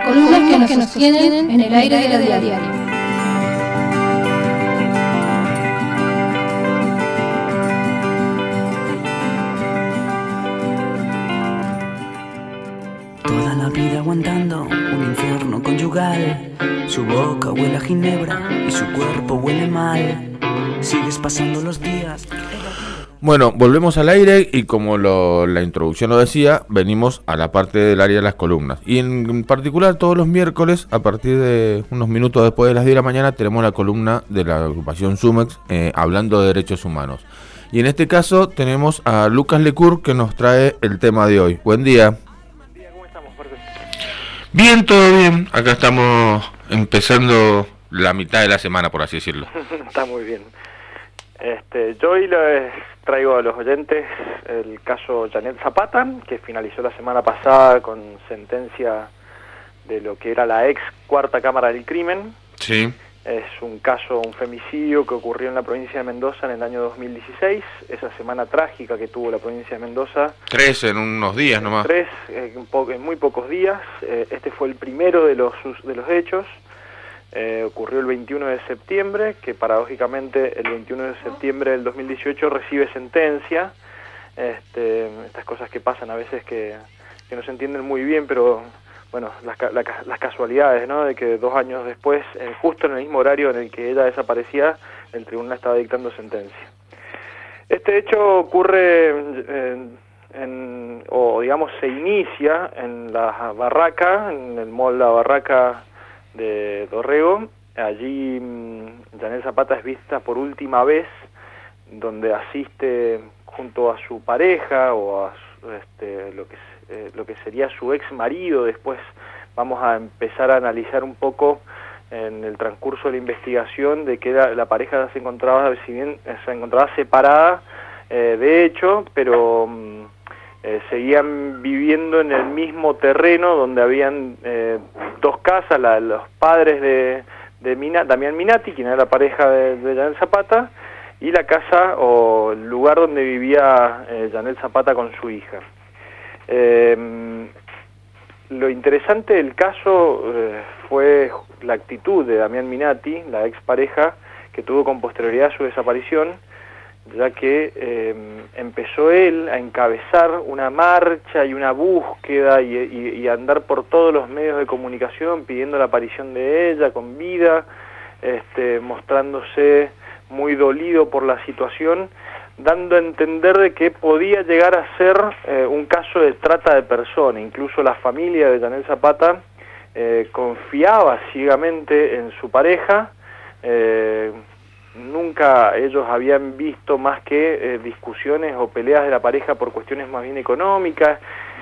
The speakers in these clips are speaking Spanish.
columnas que nos sostienen en el aire de la diaria. Toda la vida aguantando un infierno conyugal. Su boca huele a ginebra y su cuerpo huele mal. Sigues pasando los días. Bueno, volvemos al aire y como la introducción lo decía, venimos a la parte del área de las columnas. Y en particular todos los miércoles, a partir de unos minutos después de las 10 de la mañana, tenemos la columna de la agrupación Sumex hablando de derechos humanos. Y en este caso tenemos a Lucas Lecur que nos trae el tema de hoy. Buen día. ¿Cómo estamos, Jorge? Bien, todo bien. Acá estamos empezando la mitad de la semana, por así decirlo. Está muy bien. Yo hoy les traigo a los oyentes el caso Janet Zapata, que finalizó la semana pasada con sentencia de lo que era la ex cuarta cámara del crimen. Sí. Es un caso, un femicidio que ocurrió en la provincia de Mendoza en el año 2016, esa semana trágica que tuvo la provincia de Mendoza. 3 en unos días nomás. 3 en muy pocos días. Este fue el primero de los hechos. Ocurrió el 21 de septiembre, que paradójicamente el 21 de septiembre del 2018 recibe sentencia. Estas cosas que pasan a veces que no se entienden muy bien, pero bueno, las casualidades, ¿no? De que 2 años después, justo en el mismo horario en el que ella desaparecía, el tribunal estaba dictando sentencia. Este hecho ocurre o digamos se inicia en la Barraca, en el mall La Barraca de Dorrego. Allí Janet Zapata es vista por última vez, donde asiste junto a su pareja o a lo que sería su ex marido. Después vamos a empezar a analizar un poco en el transcurso de la investigación de que la pareja se encontraba, si bien se encontraba separada de hecho, pero seguían viviendo en el mismo terreno donde habían 2 casas, los padres de Damián Minati, quien era la pareja de Janet Zapata, y la casa o el lugar donde vivía Janet Zapata con su hija. Lo interesante del caso fue la actitud de Damián Minati, la expareja, que tuvo con posterioridad a su desaparición, ya que empezó él a encabezar una marcha y una búsqueda y andar por todos los medios de comunicación pidiendo la aparición de ella con vida, mostrándose muy dolido por la situación, dando a entender de que podía llegar a ser un caso de trata de personas. Incluso la familia de Janet Zapata confiaba ciegamente en su pareja. Nunca ellos habían visto más que discusiones o peleas de la pareja por cuestiones más bien económicas.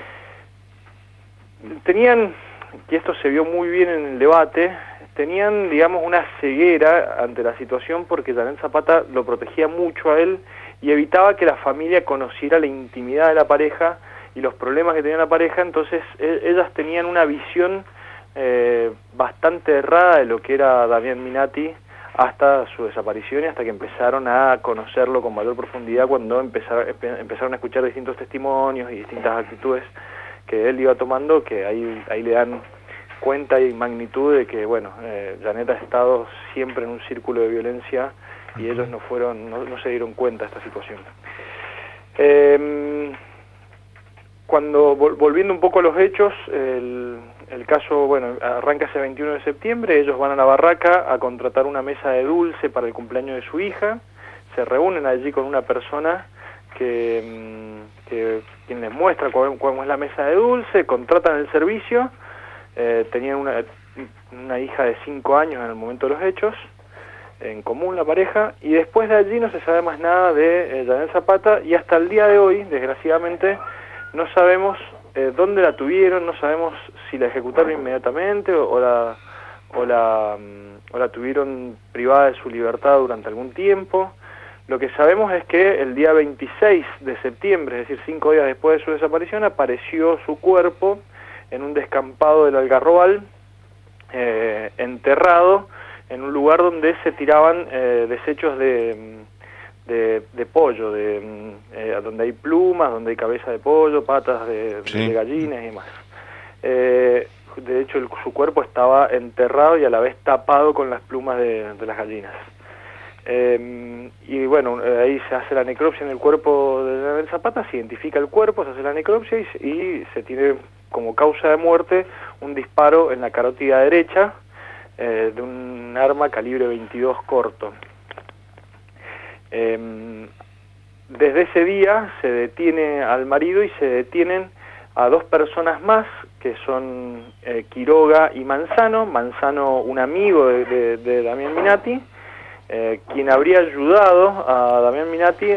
Tenían, y esto se vio muy bien en el debate, tenían, digamos, una ceguera ante la situación porque Janet Zapata lo protegía mucho a él y evitaba que la familia conociera la intimidad de la pareja y los problemas que tenía la pareja. Entonces ellas tenían una visión bastante errada de lo que era Damián Minati hasta su desaparición y hasta que empezaron a conocerlo con mayor profundidad, cuando empezaron a escuchar distintos testimonios y distintas actitudes que él iba tomando, que ahí le dan cuenta y magnitud de que, bueno, Janet ha estado siempre en un círculo de violencia y ellos no se dieron cuenta de esta situación. Volviendo un poco a los hechos, el caso, bueno, arranca ese 21 de septiembre, ellos van a la Barraca a contratar una mesa de dulce para el cumpleaños de su hija, se reúnen allí con una persona quien les muestra cómo es la mesa de dulce, contratan el servicio. Tenían una hija de 5 años en el momento de los hechos, en común la pareja, y después de allí no se sabe más nada de Janet Zapata, y hasta el día de hoy, desgraciadamente, no sabemos dónde la tuvieron, no sabemos si la ejecutaron inmediatamente o la tuvieron privada de su libertad durante algún tiempo. Lo que sabemos es que el día 26 de septiembre, es decir, 5 días después de su desaparición, apareció su cuerpo en un descampado del Algarrobal, enterrado en un lugar donde se tiraban desechos de pollo, donde hay plumas, donde hay cabeza de pollo, patas de gallinas y demás. De hecho, su cuerpo estaba enterrado y a la vez tapado con las plumas de las gallinas. Y bueno, ahí se hace la necropsia en el cuerpo de Yanel Zapata, se identifica el cuerpo, se hace la necropsia y se tiene como causa de muerte un disparo en la carótida derecha de un arma calibre 22 corto. Desde ese día se detiene al marido y se detienen a 2 personas más, que son Quiroga y Manzano. Manzano, un amigo de Damián Minatti, quien habría ayudado a Damián Minatti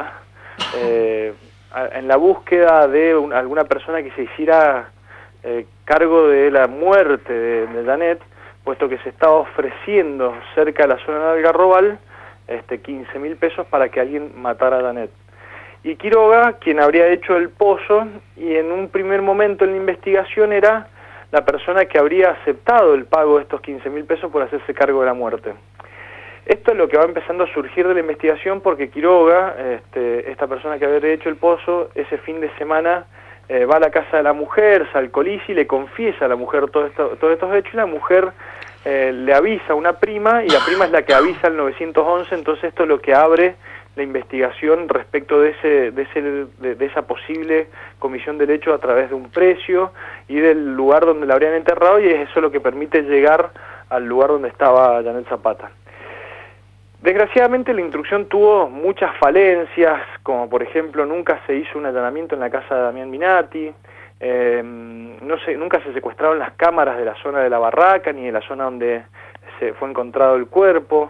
en la búsqueda de alguna persona que se hiciera cargo de la muerte de Janet, puesto que se estaba ofreciendo cerca de la zona del Algarrobal 15.000 pesos para que alguien matara a Janet. Y Quiroga, quien habría hecho el pozo, y en un primer momento en la investigación era la persona que habría aceptado el pago de estos 15.000 pesos por hacerse cargo de la muerte. Esto es lo que va empezando a surgir de la investigación, porque Quiroga, esta persona que había hecho el pozo, ese fin de semana va a la casa de la mujer, se alcoholiza y le confiesa a la mujer todos estos hechos, y la mujer le avisa a una prima, y la prima es la que avisa al 911, entonces esto es lo que abre la investigación respecto de esa posible comisión del hecho a través de un precio y del lugar donde la habrían enterrado, y es eso lo que permite llegar al lugar donde estaba Yanel Zapata. Desgraciadamente la instrucción tuvo muchas falencias, como por ejemplo nunca se hizo un allanamiento en la casa de Damián Minatti, nunca se secuestraron las cámaras de la zona de la barraca ni de la zona donde se fue encontrado el cuerpo,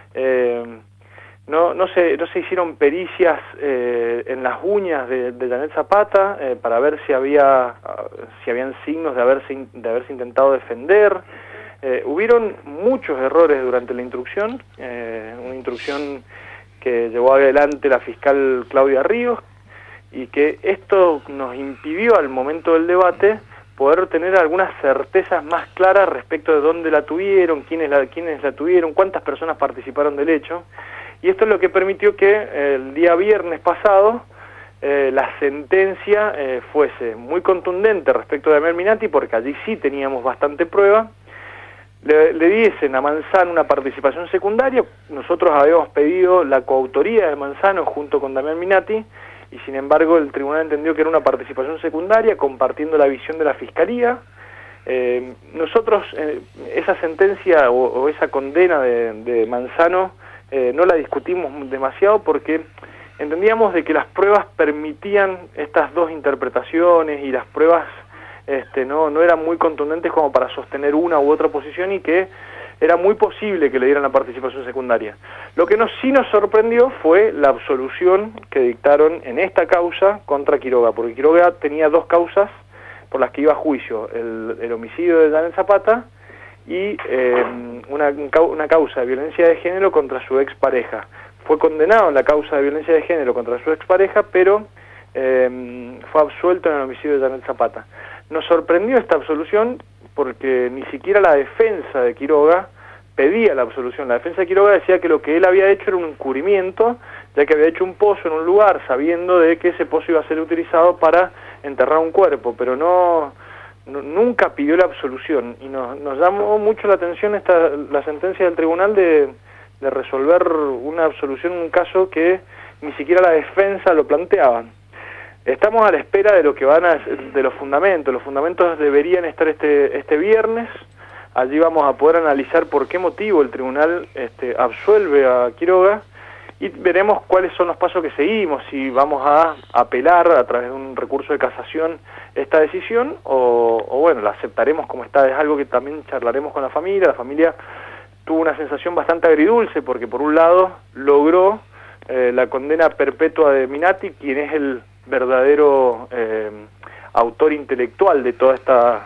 no se hicieron pericias en las uñas de Yanel Zapata para ver si habían signos de haberse intentado defender. Hubieron muchos errores durante la instrucción, una instrucción que llevó adelante la fiscal Claudia Ríos, y que esto nos impidió al momento del debate poder tener algunas certezas más claras respecto de dónde la tuvieron, quiénes la tuvieron, cuántas personas participaron del hecho, y esto es lo que permitió que el día viernes pasado la sentencia fuese muy contundente respecto de Damián Minatti, porque allí sí teníamos bastante prueba. Le diesen a Manzano una participación secundaria. Nosotros habíamos pedido la coautoría de Manzano junto con Damián Minatti, y sin embargo el tribunal entendió que era una participación secundaria, compartiendo la visión de la Fiscalía. Nosotros esa sentencia o esa condena de Manzano no la discutimos demasiado, porque entendíamos de que las pruebas permitían estas dos interpretaciones, y las pruebas no eran muy contundentes como para sostener una u otra posición, y que era muy posible que le dieran la participación secundaria. Lo que sí nos sorprendió fue la absolución que dictaron en esta causa contra Quiroga, porque Quiroga tenía 2 causas por las que iba a juicio: el homicidio de Yanel Zapata y una causa de violencia de género contra su expareja. Fue condenado en la causa de violencia de género contra su expareja, pero fue absuelto en el homicidio de Yanel Zapata. Nos sorprendió esta absolución porque ni siquiera la defensa de Quiroga pedía la absolución. La defensa de Quiroga decía que lo que él había hecho era un encubrimiento, ya que había hecho un pozo en un lugar sabiendo de que ese pozo iba a ser utilizado para enterrar un cuerpo, pero nunca pidió la absolución. Y nos llamó mucho la atención la sentencia del tribunal de resolver una absolución en un caso que ni siquiera la defensa lo planteaba. Estamos a la espera de lo que de los fundamentos. Los fundamentos deberían estar este viernes. Allí vamos a poder analizar por qué motivo el tribunal absuelve a Quiroga, y veremos cuáles son los pasos que seguimos, si vamos a apelar a través de un recurso de casación esta decisión, o bueno, la aceptaremos como está. Es algo que también charlaremos con la familia. La familia tuvo una sensación bastante agridulce, porque por un lado logró la condena perpetua de Minatti, quien es el verdadero autor intelectual de toda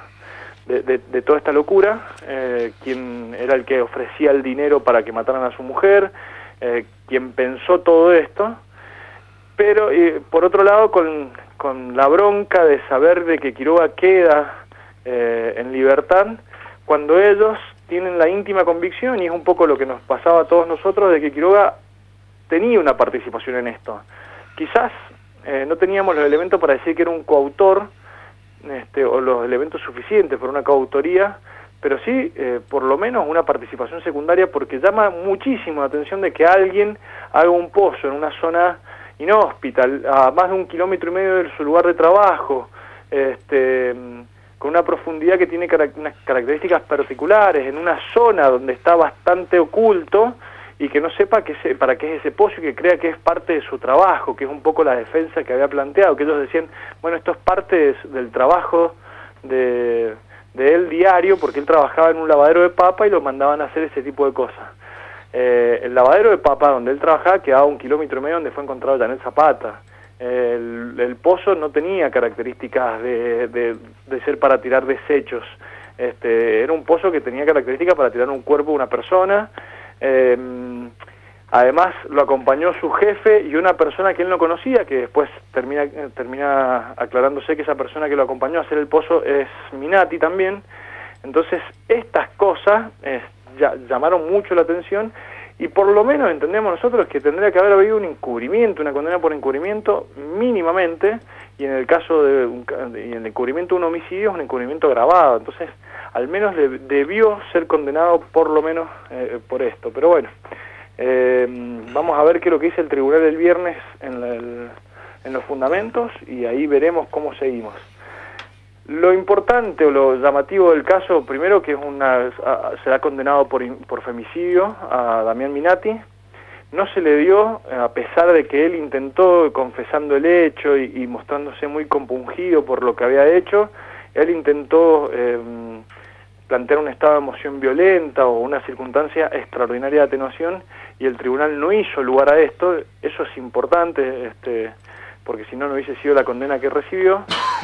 esta locura, quien era el que ofrecía el dinero para que mataran a su mujer, quien pensó todo esto, pero por otro lado con la bronca de saber de que Quiroga queda en libertad, cuando ellos tienen la íntima convicción, y es un poco lo que nos pasaba a todos nosotros, de que Quiroga tenía una participación en esto. Quizás no teníamos los elementos para decir que era un coautor, o los elementos suficientes para una coautoría, pero sí, por lo menos una participación secundaria, porque llama muchísimo la atención de que alguien haga un pozo en una zona inhóspita, a más de 1,5 kilómetros de su lugar de trabajo, con una profundidad que tiene unas características particulares, en una zona donde está bastante oculto, y que no sepa para qué es ese pozo y que crea que es parte de su trabajo, que es un poco la defensa que había planteado, que ellos decían, bueno, esto es parte del trabajo de él diario, porque él trabajaba en un lavadero de papa y lo mandaban a hacer ese tipo de cosas. El lavadero de papa donde él trabajaba quedaba a 1,5 kilómetros donde fue encontrado Janet Zapata. El pozo no tenía características de ser para tirar desechos. Era un pozo que tenía características para tirar un cuerpo de una persona. Además lo acompañó su jefe y una persona que él no conocía, que después termina aclarándose que esa persona que lo acompañó a hacer el pozo es Minati también. Entonces estas cosas llamaron mucho la atención, y por lo menos entendemos nosotros que tendría que haber habido un encubrimiento, una condena por encubrimiento mínimamente, y en el caso y el encubrimiento de un homicidio es un encubrimiento agravado. Entonces al menos debió ser condenado por lo menos por esto. Pero bueno, vamos a ver qué es lo que dice el tribunal el viernes en los fundamentos, y ahí veremos cómo seguimos. Lo importante o lo llamativo del caso, primero que se ha condenado por femicidio a Damián Minati. No se le dio, a pesar de que él intentó, confesando el hecho y mostrándose muy compungido por lo que había hecho, él intentó plantear un estado de emoción violenta o una circunstancia extraordinaria de atenuación, y el tribunal no hizo lugar a esto. Eso es importante, porque si no, no hubiese sido la condena que recibió.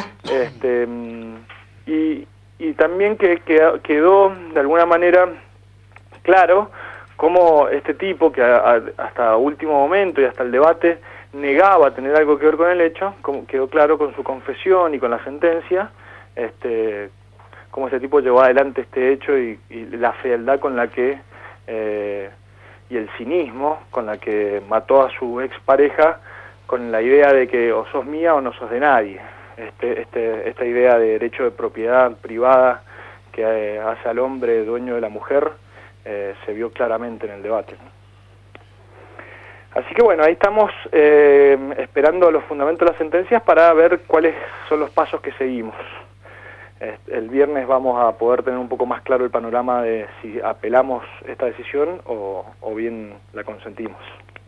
Y también que quedó de alguna manera claro cómo este tipo, que hasta último momento y hasta el debate negaba tener algo que ver con el hecho, quedó claro con su confesión y con la sentencia, cómo ese tipo llevó adelante este hecho y la fealdad con la que, y el cinismo con la que mató a su expareja, con la idea de que o sos mía o no sos de nadie. Esta idea de derecho de propiedad privada que hace al hombre dueño de la mujer se vio claramente en el debate. Así que bueno, ahí estamos esperando los fundamentos de las sentencias para ver cuáles son los pasos que seguimos. El viernes vamos a poder tener un poco más claro el panorama de si apelamos esta decisión o bien la consentimos.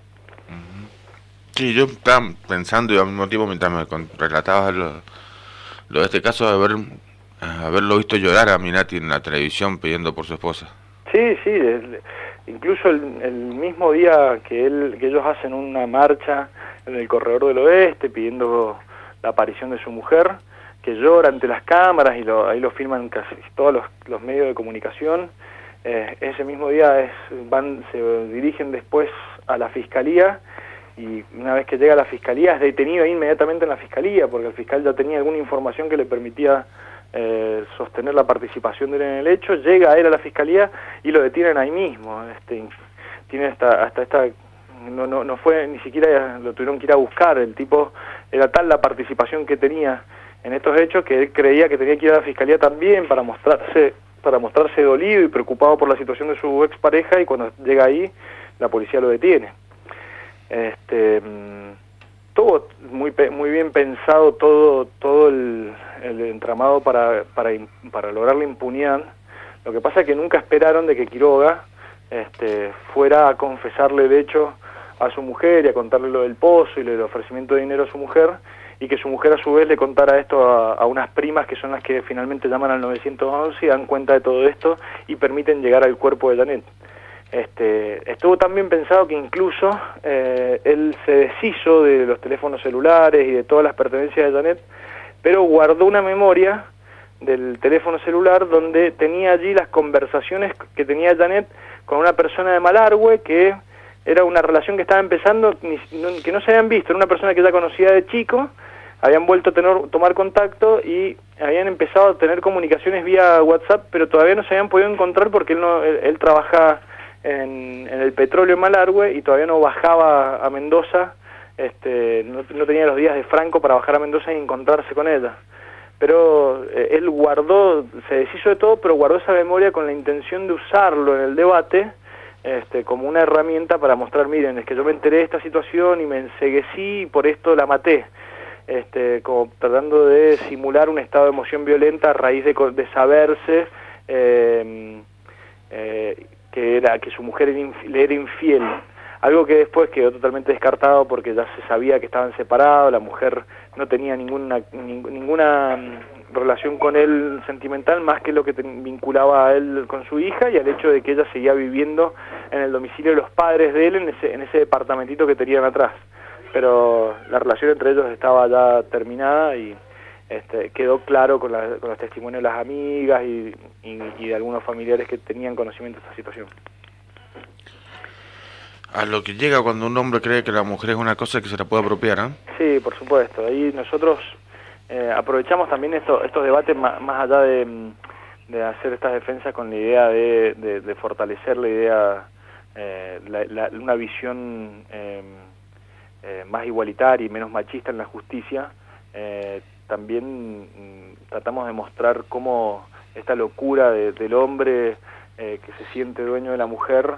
Sí, yo estaba pensando y al mismo tiempo mientras me relatabas lo de este caso, de haberlo visto llorar a Minati en la televisión pidiendo por su esposa. Sí, incluso el mismo día que ellos hacen una marcha en el Corredor del Oeste pidiendo la aparición de su mujer, que llora ante las cámaras y ahí lo filman casi todos los medios de comunicación. Ese mismo día se dirigen después a la fiscalía, y una vez que llega a la fiscalía es detenido inmediatamente en la fiscalía, porque el fiscal ya tenía alguna información que le permitía sostener la participación de él en el hecho. Llega él a la fiscalía y lo detienen ahí mismo. Tiene no fue ni siquiera, lo tuvieron que ir a buscar. El tipo, era tal la participación que tenía en estos hechos que él creía que tenía que ir a la fiscalía también para mostrarse dolido y preocupado por la situación de su expareja, y cuando llega ahí la policía lo detiene. Todo muy bien pensado, todo el entramado para lograr la impunidad. Lo que pasa es que nunca esperaron de que Quiroga fuera a confesarle el hecho a su mujer y a contarle lo del pozo y el ofrecimiento de dinero a su mujer, y que su mujer a su vez le contara esto a unas primas que son las que finalmente llaman al 911 y dan cuenta de todo esto y permiten llegar al cuerpo de Janet. Estuvo tan bien pensado que incluso él se deshizo de los teléfonos celulares y de todas las pertenencias de Janet, pero guardó una memoria del teléfono celular donde tenía allí las conversaciones que tenía Janet con una persona de Malargüe, que era una relación que estaba empezando, que no se habían visto, era una persona que ya conocía de chico, habían vuelto a tomar contacto y habían empezado a tener comunicaciones vía WhatsApp, pero todavía no se habían podido encontrar porque él trabaja en el petróleo en Malargüe y todavía no bajaba a Mendoza, no tenía los días de Franco para bajar a Mendoza y encontrarse con ella. pero él se deshizo de todo, pero guardó esa memoria con la intención de usarlo en el debate como una herramienta para mostrar, miren, es que yo me enteré de esta situación y me enceguecí y por esto la maté. Como tratando de simular un estado de emoción violenta a raíz de saberse que su mujer le era infiel. Algo que después quedó totalmente descartado porque ya se sabía que estaban separados, la mujer no tenía ninguna relación con él sentimental más que lo que vinculaba a él con su hija y al hecho de que ella seguía viviendo en el domicilio de los padres de él en ese departamentito que tenían atrás. Pero la relación entre ellos estaba ya terminada y quedó claro con los testimonios de las amigas y de algunos familiares que tenían conocimiento de esta situación. A lo que llega cuando un hombre cree que la mujer es una cosa que se la puede apropiar, ¿eh? Sí, por supuesto. Ahí nosotros aprovechamos también estos debates más allá de hacer estas defensas con la idea de fortalecer la idea, una visión más igualitaria y menos machista en la justicia. También tratamos de mostrar cómo esta locura del hombre que se siente dueño de la mujer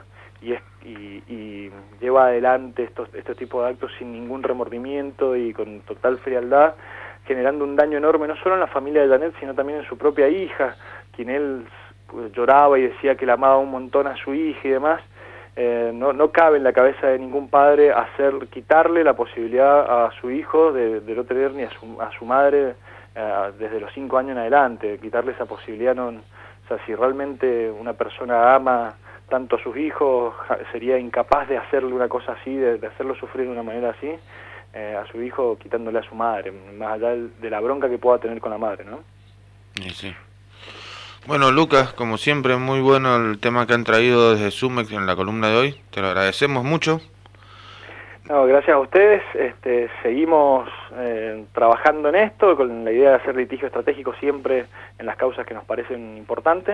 y lleva adelante este tipo de actos sin ningún remordimiento y con total frialdad, generando un daño enorme no solo en la familia de Janet, sino también en su propia hija, quien él lloraba y decía que la amaba un montón a su hija y demás. No cabe en la cabeza de ningún padre quitarle la posibilidad a su hijo de no tener ni a su madre desde los 5 años en adelante, quitarle esa posibilidad. O sea, si realmente una persona ama tanto a sus hijos, sería incapaz de hacerle una cosa así, de hacerlo sufrir de una manera así, a su hijo quitándole a su madre, más allá de la bronca que pueda tener con la madre, ¿no? Sí. Bueno, Lucas, como siempre, muy bueno el tema que han traído desde Sumex en la columna de hoy. Te lo agradecemos mucho. No, gracias a ustedes. Seguimos trabajando en esto, con la idea de hacer litigio estratégico siempre en las causas que nos parecen importantes.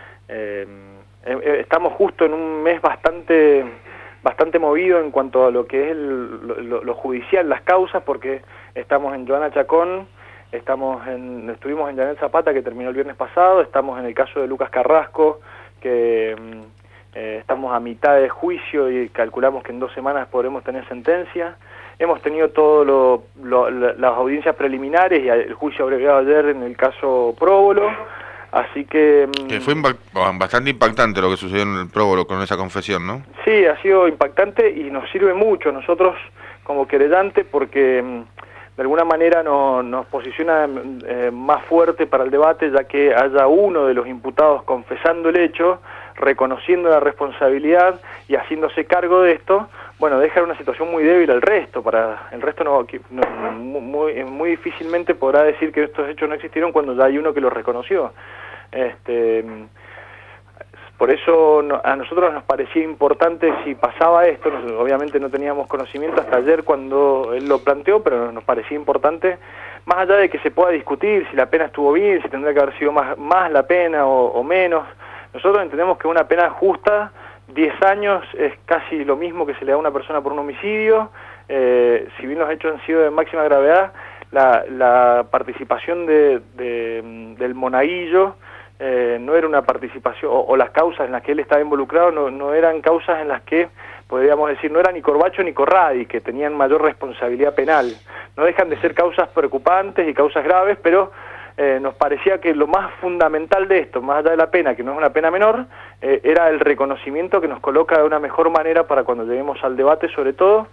Estamos justo en un mes bastante movido en cuanto a lo que es lo judicial, las causas, porque estamos en Joana Chacón, estuvimos en Janet Zapata, que terminó el viernes pasado, estamos en el caso de Lucas Carrasco, que estamos a mitad de juicio y calculamos que en 2 semanas podremos tener sentencia. Hemos tenido todas las audiencias preliminares y el juicio abreviado ayer en el caso Próbolo, así que fue bastante impactante lo que sucedió en el Próbolo con esa confesión, ¿no? Sí, ha sido impactante y nos sirve mucho a nosotros como querellante porque de alguna manera nos posiciona más fuerte para el debate, ya que haya uno de los imputados confesando el hecho, reconociendo la responsabilidad y haciéndose cargo de esto. Bueno, deja una situación muy débil al resto. Para el resto muy difícilmente podrá decir que estos hechos no existieron cuando ya hay uno que los reconoció. Por eso a nosotros nos parecía importante si pasaba esto. Obviamente no teníamos conocimiento hasta ayer cuando él lo planteó, pero nos parecía importante, más allá de que se pueda discutir si la pena estuvo bien, si tendría que haber sido más la pena o menos. Nosotros entendemos que una pena justa, 10 años, es casi lo mismo que se le da a una persona por un homicidio. Si bien los hechos han sido de máxima gravedad, la participación del monaguillo no era una participación, o las causas en las que él estaba involucrado no eran causas en las que, podríamos decir, no era ni Corbacho ni Corradi, que tenían mayor responsabilidad penal. No dejan de ser causas preocupantes y causas graves, pero nos parecía que lo más fundamental de esto, más allá de la pena, que no es una pena menor, era el reconocimiento que nos coloca de una mejor manera para cuando lleguemos al debate, sobre todo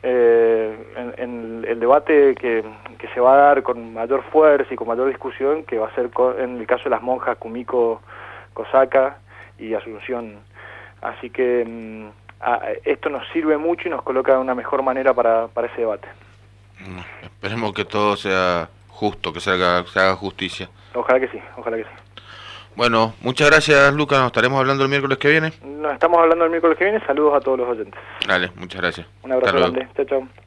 en el debate que se va a dar con mayor fuerza y con mayor discusión, que va a ser en el caso de las monjas Kumiko Kosaka y Asunción. Así que esto nos sirve mucho y nos coloca de una mejor manera para ese debate. Esperemos que todo sea justo, que se haga justicia. Ojalá que sí, ojalá que sí. Bueno, muchas gracias, Lucas. Nos estaremos hablando el miércoles que viene. Nos estamos hablando el miércoles que viene. Saludos a todos los oyentes. Dale, muchas gracias. Un abrazo grande. Chao, chao.